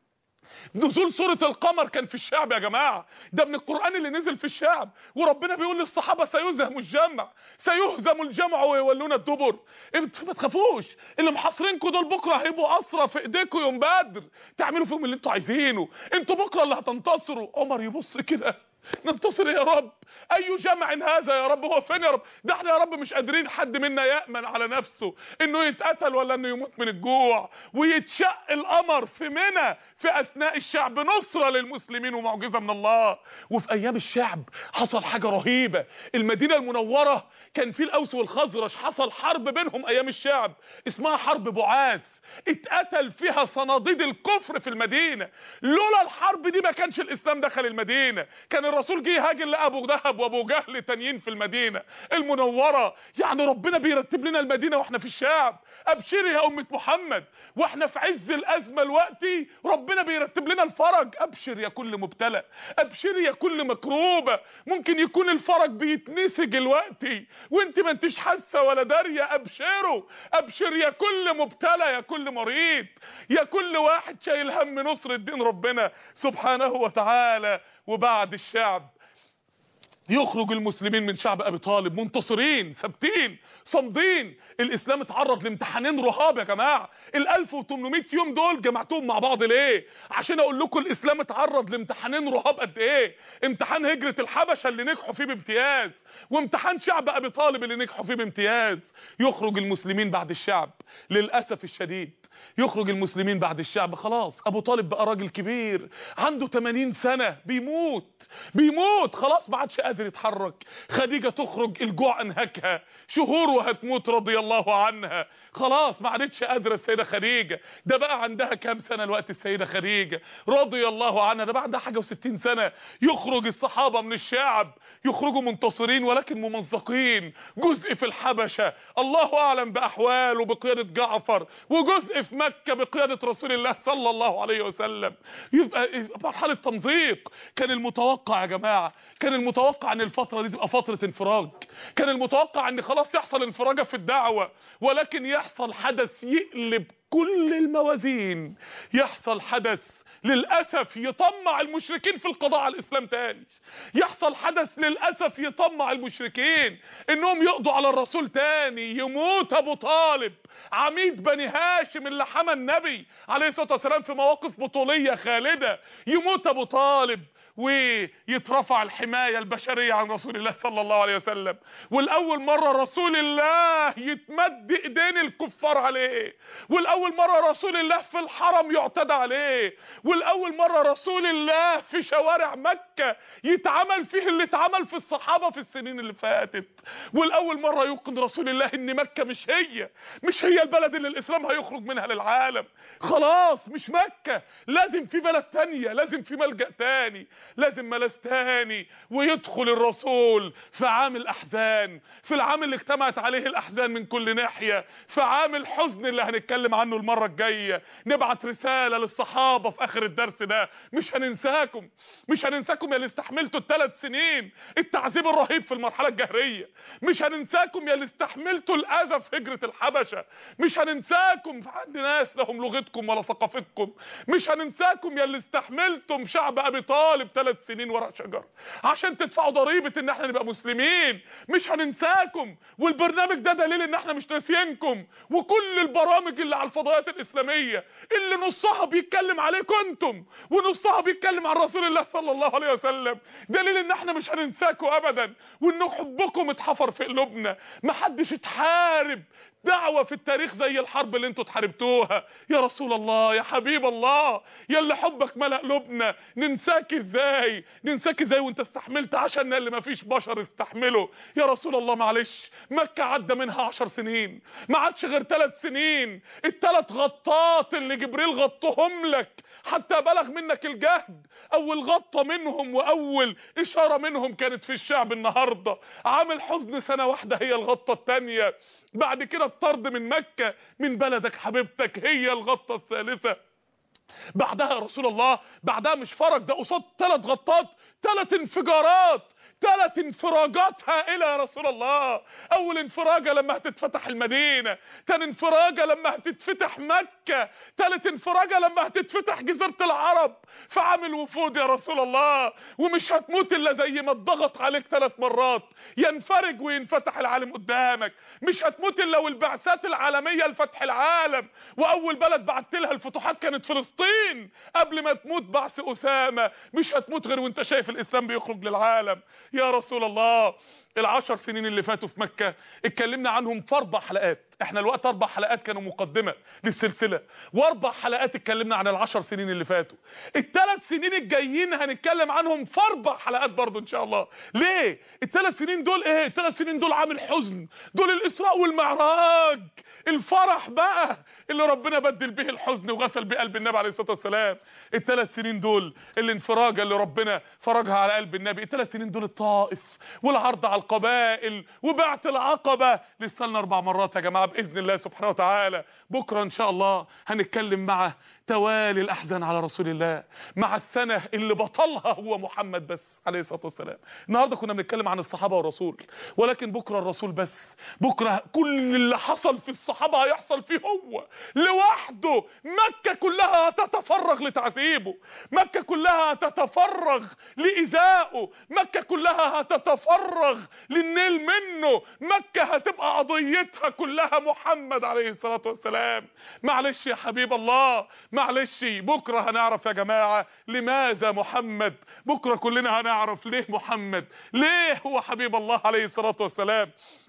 نزول سورة القمر كان في الشعب يا جماعة، ده من القرآن اللي نزل في الشعب. وربنا بيقول للصحابة سيهزم الجمع، سيهزم الجمع ويولون الدبر. ما تخافوش، اللي محاصرينكم دول بكرة هيبقوا أسرى في ايديكم يوم بدر، تعملوا فيهم اللي انتوا عايزينه، انتوا بكرة اللي هتنتصروا. عمر يبص كده، ننتصر يا رب؟ اي جمع هذا يا رب؟ هو فين يا رب؟ ده احنا يا رب مش قادرين حد منا يأمن على نفسه انه يتقتل ولا انه يموت من الجوع. ويتشق القمر في منى في اثناء الشعب، نصرة للمسلمين ومعجزة من الله. وفي ايام الشعب حصل حاجة رهيبة. المدينة المنورة كان في الاوس والخزرج، حصل حرب بينهم ايام الشعب اسمها حرب بعاث. اتقتل فيها صناديد الكفر في المدينة. لولا الحرب دي ما كانش الاسلام دخل المدينة، كان الرسول جه يهاجر لابو لهب وابو جهل تانيين في المدينة المنورة. يعني ربنا بيرتب لنا المدينة واحنا في الشعب. ابشري يا امة محمد، واحنا في عز الازمة الوقتي ربنا بيرتب لنا الفرج. ابشر يا كل مبتلى، ابشري يا كل مكروبة. ممكن يكون الفرج بيتنسج الوقتي وانت ما انتش حاسة ولا دارية. ابشروا، ابشر يا كل مبتلى، يا كل مريض، يا كل واحد شايل هم نصر الدين ربنا سبحانه وتعالى. وبعد الشعب يخرج المسلمين من شعب ابي طالب منتصرين ثابتين صامدين. الاسلام اتعرض لامتحانين رهاب يا جماعه. ال ألف وتمنمية يوم دول جمعتهم مع بعض ليه؟ عشان اقول لكم الاسلام اتعرض لامتحانين رهاب قد ايه. امتحان هجره الحبشه اللي نجحوا فيه بامتياز، وامتحان شعب ابي طالب اللي نجحوا فيه بامتياز. يخرج المسلمين بعد الشعب للاسف الشديد، يخرج المسلمين بعد الشعب. خلاص ابو طالب بقى راجل كبير عنده تمانين سنة، بيموت بيموت خلاص ما عادش قادر يتحرك. خديجة تخرج الجوع انهكها، شهور وهتموت رضي الله عنها. خلاص ما عادتش قادرة السيدة خديجة. ده بقى عندها كام سنة الوقت السيدة خديجة رضي الله عنها؟ ده بقى عندها حاجة وستين سنة. يخرج الصحابة من الشعب، يخرجوا منتصرين ولكن ممزقين. جزء في الحبشة الله اعلم باحواله بقيادة جعفر، وجزء في مكة بقيادة رسول الله صلى الله عليه وسلم. يبقى مرحلة تمزيق. كان المتوقع يا جماعة، كان المتوقع ان الفترة دي تبقى فترة انفراج. كان المتوقع ان خلاص يحصل انفراجة في الدعوة، ولكن يحصل حدث يقلب كل الموازين. يحصل حدث للأسف يطمع المشركين في القضاء على الإسلام تاني. يحصل حدث للأسف يطمع المشركين انهم يقضوا على الرسول تاني. يموت ابو طالب عميد بني هاشم اللي حمى النبي عليه الصلاة والسلام في مواقف بطولية خالدة. يموت ابو طالب ويترفع الحماية البشرية عن رسول الله صلى الله عليه وسلم. والأول مرة رسول الله يتمد ايدين الكفار عليه، والأول مرة رسول الله في الحرم يعتدى عليه، والأول مرة رسول الله في شوارع مكة يتعمل فيه اللي اتعمل في الصحابة في السنين اللي فاتت. والأول مرة يوقن رسول الله ان مكة مش هي مش هي البلد اللي الإسلام هيخرج منها للعالم. خلاص مش مكة، لازم في بلد تانية، لازم في ملجأ تاني، لازم ملاذ تاني. ويدخل الرسول في عام الاحزان، في العام اللي اجتمعت عليه الاحزان من كل ناحية، في عام الحزن اللي هنتكلم عنه المرة الجاية. نبعت رسالة للصحابة في اخر الدرس ده: مش هننساكم، مش هننساكم يا اللي استحملتوا الثلاث سنين التعذيب الرهيب في المرحلة الجهرية. مش هننساكم يا اللي استحملتوا الاذى في هجرة الحبشة. مش هننساكم في عند ناس لهم لغتكم ولا ثقافتكم. مش هننساكم يا اللي استحملتم شعب ابي طالب ثلاث سنين ورا شجر عشان تدفعوا ضريبة ان احنا نبقى مسلمين. مش هننساكم، والبرنامج ده دليل ان احنا مش ناسيينكم. وكل البرامج اللي على الفضائيات الاسلامية اللي نصها بيتكلم عليكم انتم ونصها بيتكلم عن رسول الله صلى الله عليه وسلم دليل ان احنا مش هننساكم ابدا، وان حبكم اتحفر في قلوبنا. محدش اتحارب دعوة في التاريخ زي الحرب اللي انتوا اتحاربتوها. يا رسول الله، يا حبيب الله، يا اللي حبك ملأ قلوبنا، ننساك ازاي؟ ننساك ازاي وانت استحملت عشان اللي ما فيش بشر استحمله؟ يا رسول الله معلش، مكة عدى منها عشر سنين، ما عادش غير ثلاث سنين. الثلاث غطات اللي جبريل غطهم لك حتى بلغ منك الجهد، اول غطة منهم واول اشارة منهم كانت في الشعب النهاردة. عامل حزن سنة واحدة هي الغطة الثانية. بعد كده الطرد من مكة من بلدك حبيبتك هي الغطة الثالثة. بعدها يا رسول الله، بعدها مش فرج، ده قصاد ثلاث غطات ثلاث انفجارات، ثلاث انفراجات هائلة يا رسول الله. اول انفراجة لما هتتفتح المدينة، تاني انفراجة لما هتتفتح مكة، ثالث انفراجة لما هتتفتح جزيرة العرب في عام الوفود يا رسول الله. ومش هتموت الا زي ما اتضغط عليك ثلاث مرات ينفرج وينفتح العالم قدامك. مش هتموت الا والبعثات العالمية لفتح العالم، واول بلد بعت لها الفتوحات كانت فلسطين قبل ما تموت بعث اسامة. مش هتموت غير وانت شايف الاسلام بيخرج للعالم يا رسول الله. العشر سنين اللي فاتوا في مكة اتكلمنا عنهم في اربع حلقات. احنا الوقت اربع حلقات كانوا مقدمة للسلسلة، واربع حلقات اتكلمنا عن العشر سنين اللي فاتوا. الثلاث سنين الجايين هنتكلم عنهم في اربع حلقات برضو ان شاء الله. ليه؟ الثلاث سنين دول ايه؟ الثلاث سنين دول عامل حزن، دول الاسراء والمعراج، الفرح بقى اللي ربنا بدل به الحزن وغسل به قلب النبي عليه الصلاة والسلام. الثلاث سنين دول الانفراجة اللي ربنا فرجها على قلب النبي. الثلاث سنين دول الطائف والعرض على القبائل وبعت العقبة. لسه لنا اربع مرات يا جماعة باذن الله سبحانه وتعالى. بكرة ان شاء الله هنتكلم مع توالي الاحزان على رسول الله، مع السنة اللي بطلها هو محمد بس عليه الصلاة والسلام. النهاردة كنا بنتكلم عن الصحابة والرسول، ولكن بكرة الرسول بس. بكرة كل اللي حصل في الصحابة هيحصل فيه هو لوحده. مكة كلها هتتفرغ لتعذيبه، مكة كلها هتتفرغ لإيذائه، مكة كلها هتتفرغ للنيل منه. مكة هتبقى قضيتها كلها محمد عليه الصلاة والسلام. معلش يا حبيب الله، معلش. بكرة هنعرف يا جماعة لماذا محمد، بكرة كلنا هنعرف ليه محمد، ليه هو حبيب الله عليه الصلاة والسلام.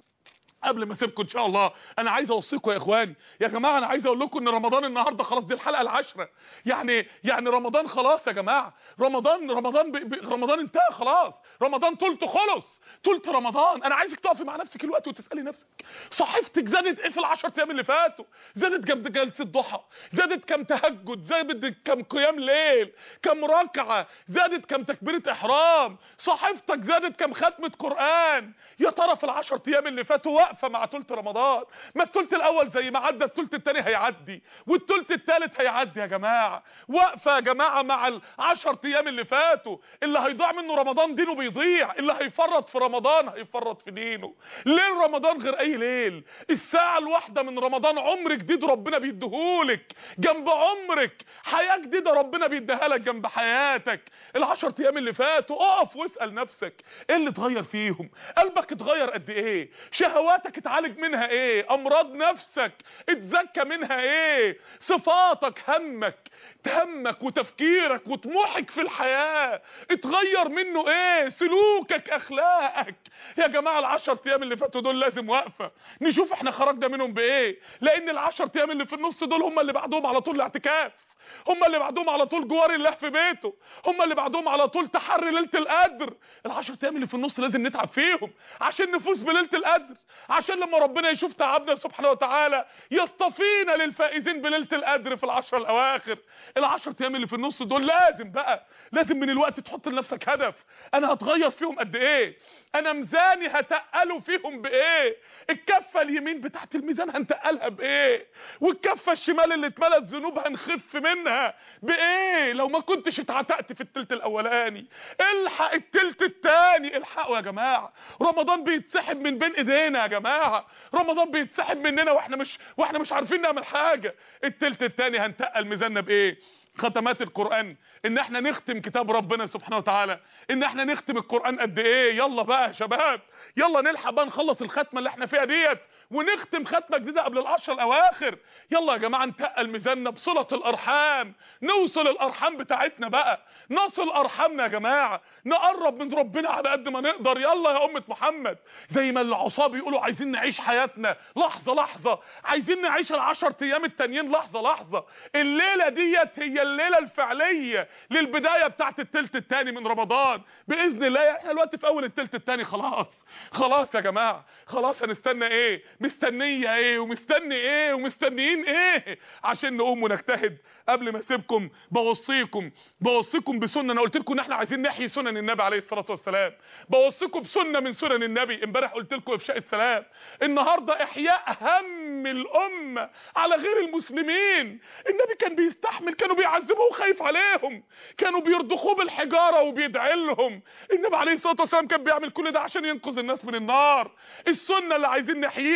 قبل ما اسيبكم ان شاء الله انا عايز اوصيكم يا اخواني يا جماعه، انا عايز اقول لكم ان رمضان النهارده خلاص، دي الحلقه العاشره. يعني يعني رمضان خلاص يا جماعه، رمضان رمضان ب... ب... رمضان انتهى خلاص، رمضان طولته خلص، طولت رمضان. انا عايزك تقفي مع نفسك الوقت وتسالي نفسك صحيفتك زادت ايه في العشر ايام اللي فاتوا؟ زادت كام جلسه ضحى؟ زادت كام تهجد؟ زادت كام قيام ليل؟ كام ركعه؟ زادت كام تكبيره احرام؟ صحيفتك زادت كام ختمه قران؟ يا ترى في العشر ايام اللي فاتوا واقفه مع ثلث رمضان؟ ما الثلث الاول زي ما عدى الثلث الثاني هيعدي، والثلث الثالث هيعدي يا جماعه. واقفه يا جماعه مع العشر ايام اللي فاتوا. اللي هيضيع منه رمضان دينه بيضيع، اللي هيفرط في رمضان هيفرط في دينه. ليل رمضان غير اي ليل، الساعه الواحده من رمضان عمر جديد ربنا بيديهولك جنب عمرك، حياه جديده ربنا بيديها لك جنب حياتك. العشر ايام اللي فاتوا اقف واسال نفسك ايه اللي اتغير فيهم؟ قلبك اتغير قد ايه؟ شهواتك اتعالج منها ايه؟ امراض نفسك اتزكى منها ايه؟ صفاتك، همك همك وتفكيرك وطموحك في الحياة اتغير منه ايه؟ سلوكك، اخلاقك. يا جماعة العشر ايام اللي فاتوا دول لازم وقفة نشوف احنا خرجنا منهم بايه، لان العشر ايام اللي في النص دول هم اللي بعدهم على طول الاعتكاف، هم اللي بعدهم على طول جوار الله في بيته، هم اللي بعدهم على طول تحري ليله القدر. العشر ايام اللي في النص لازم نتعب فيهم عشان نفوز بليله القدر، عشان لما ربنا يشوف تعبنا سبحانه وتعالى يصطفينا للفائزين بليله القدر في العشر الاواخر. العشر ايام اللي في النص دول لازم بقى، لازم من الوقت تحط لنفسك هدف. انا هتغير فيهم قد ايه؟ انا ميزاني هتقله فيهم بايه؟ الكفه اليمين بتاعت الميزان هنتقلها بايه؟ والكفه الشمال اللي اتملت ذنوب هنخف منها بايه؟ لو ما كنتش اتعتقت في التلت الاولاني الحق التلت التاني، الحقوا يا جماعه. رمضان بيتسحب من بين ايدينا يا جماعه، رمضان بيتسحب مننا واحنا مش واحنا مش عارفين نعمل حاجه. التلت التاني هنتقل ميزاننا بايه؟ ختمات القرآن، ان احنا نختم كتاب ربنا سبحانه وتعالى، ان احنا نختم القرآن قد ايه. يلا بقى يا شباب، يلا نلحق بقى نخلص الختمة اللي احنا فيها ديت ونختم ختمة جديدة قبل العشر الاواخر. يلا يا جماعة نتقل ميزاننا بصلة الارحام، نوصل الارحام بتاعتنا بقى، نصل ارحامنا يا جماعة، نقرب من ربنا على قد ما نقدر. يلا يا امة محمد، زي ما العصاب بيقولوا عايزين نعيش حياتنا لحظة لحظة، عايزين نعيش العشر ايام التانيين لحظة لحظة. الليلة ديت هي الليلة الفعلية للبداية بتاعت التلت التاني من رمضان بإذن الله. احنا الوقت في اول التلت التاني خلاص، خلاص يا جماعة، خلاص. هنستنى ايه؟ مستنية ايه ومستني ايه ومستنيين ايه عشان نقوم ونجتهد؟ قبل ما اسيبكم بوصيكم بوصيكم بسنة. انا قلت لكم ان احنا عايزين نحيي سنن النبي عليه الصلاة والسلام، بوصيكم بسنة من سنن النبي. امبارح قلت لكم افشاء السلام، النهاردة احياء هم الامة على غير المسلمين. النبي كان بيستحمل، كانوا بيعذبوه وخايف عليهم، كانوا بيرضخوه بالحجارة وبيدعي لهم. النبي عليه الصلاة والسلام كان بيعمل كل ده عشان ينقذ الناس من النار. السنة اللي عايزين نحييها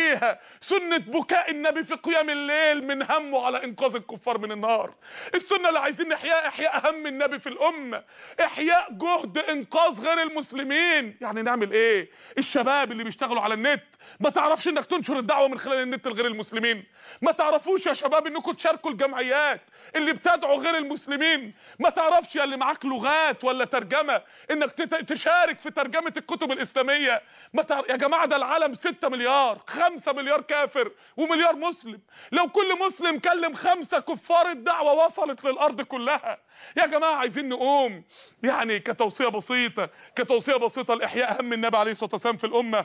فيها سنة بكاء النبي في قيام الليل من همه على انقاذ الكفار من النار. السنة اللي عايزين نحياها احياء هم النبي في الامة، احياء جهد انقاذ غير المسلمين. يعني نعمل ايه؟ الشباب اللي بيشتغلوا على النت، ما تعرفش انك تنشر الدعوة من خلال النت لغير المسلمين؟ ما تعرفوش يا شباب انكم تشاركوا الجمعيات اللي بتدعو غير المسلمين؟ ما تعرفش يا اللي معاك لغات ولا ترجمة انك تشارك في ترجمة الكتب الاسلامية؟ ما تعرف يا جماعة، ده العالم ستة مليار، خمسة مليار كافر ومليار مسلم. لو كل مسلم كلم خمسة كفار الدعوة وصلت للارض كلها. يا جماعة عايزين نقوم يعني كتوصية بسيطة كتوصية بسيطة لإحياء هم النبي عليه الصلاة والسلام في الأمة.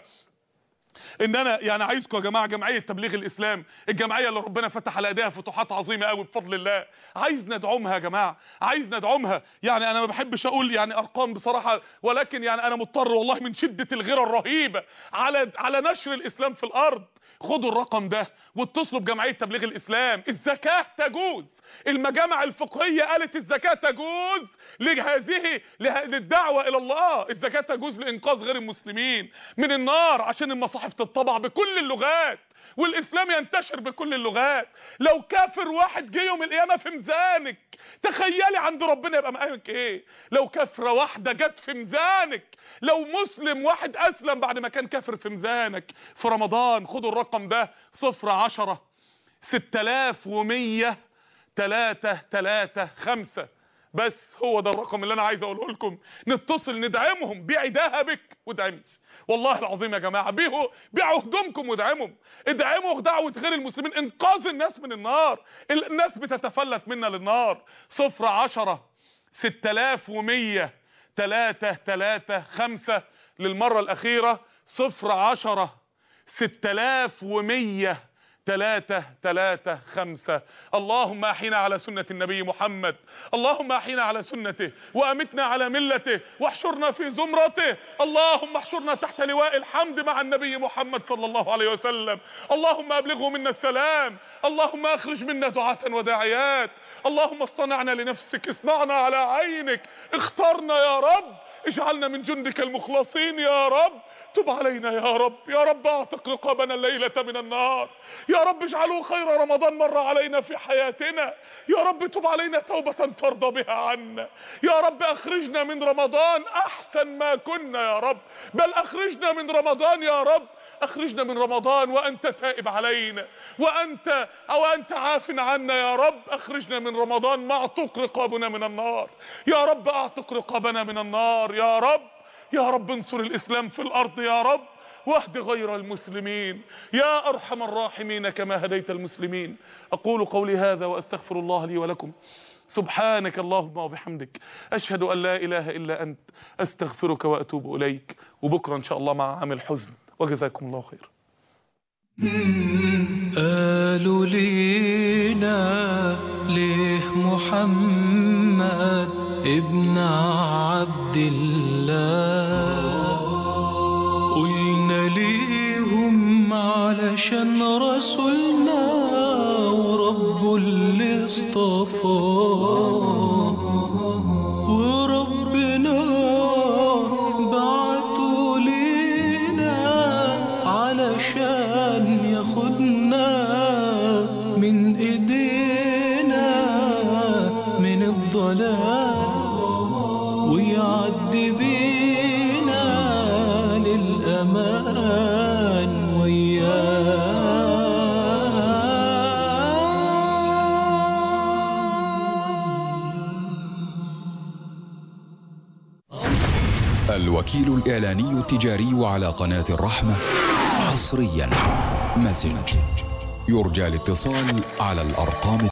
ان انا يعني عايزكم يا جماعه جمعيه تبليغ الاسلام، الجمعيه اللي ربنا فتح على ايديها فتوحات عظيمه قوي بفضل الله، عايز ندعمها يا جماعه، عايز ندعمها. يعني انا ما بحبش اقول يعني ارقام بصراحه، ولكن يعني انا مضطر والله من شده الغيره الرهيبه على على نشر الاسلام في الارض. خدوا الرقم ده واتصلوا بجمعيه تبليغ الاسلام. الزكاه تجوز، المجامع الفقهيه قالت الزكاه تجوز لهذه للدعوه الى الله، الزكاه تجوز لانقاذ غير المسلمين من النار عشان المصاحف تطبع بكل اللغات والاسلام ينتشر بكل اللغات. لو كافر واحد جه يوم القيامه في ميزانك، تخيلي عند ربنا يبقى مقامك ايه؟ لو كافره واحده جت في ميزانك، لو مسلم واحد اسلم بعد ما كان كافر في ميزانك في رمضان. خدوا الرقم ده صفر عشرة ستة آلاف ومية تلاتة تلاتة خمسة. بس هو ده الرقم اللي انا عايز اقوله لكم. نتصل ندعمهم، بيعي ذهبك وادعمي، والله العظيم يا جماعه، بيعوا بيعوا هدومكم وادعمهم، ادعموا دعوه غير المسلمين، انقاذ الناس من النار. الناس بتتفلت منا للنار. صفر عشرة ستة آلاف ومية تلاتة تلاتة خمسة للمره الاخيره. صفر عشرة ستة آلاف ومية تلاتة تلاتة خمسة. اللهم احينا على سنة النبي محمد، اللهم احينا على سنته وامتنا على ملته واحشرنا في زمرته. اللهم احشرنا تحت لواء الحمد مع النبي محمد صلى الله عليه وسلم. اللهم ابلغه منا السلام، اللهم اخرج منا دعاة وداعيات. اللهم اصطنعنا لنفسك، اصنعنا على عينك، اخترنا يا رب، اجعلنا من جندك المخلصين يا رب. تب علينا يا رب، يا رب اعتق رقابنا الليلة من النار، يا رب اجعله خير رمضان مر علينا في حياتنا، يا رب تب علينا توبة ترضى بها عنا، يا رب اخرجنا من رمضان احسن ما كنا يا رب، بل اخرجنا من رمضان يا رب، اخرجنا من رمضان وانت تائب علينا، وانت او انت عاف عنا يا رب. اخرجنا من رمضان معتق رقابنا من النار، يا رب اعتق رقابنا من النار يا رب. يا رب انصر الاسلام في الارض يا رب، واهد غير المسلمين يا ارحم الراحمين كما هديت المسلمين. اقول قولي هذا واستغفر الله لي ولكم. سبحانك اللهم وبحمدك، اشهد ان لا اله الا انت، استغفرك واتوب اليك. وبكره ان شاء الله مع عام الحزن، وجزاكم الله خير. قالوا لينا ليه محمد ابن عبد الله، قلنا ليهم علشان رسولنا ورب اللي اصطفاه، وربنا بعته لينا علشان ياخدنا من ايدينا من الضلال ويعدي بينا للأمان وياه. الوكيل الإعلاني التجاري على قناة الرحمة حصريا ماسنج، يرجى الاتصال على الأرقام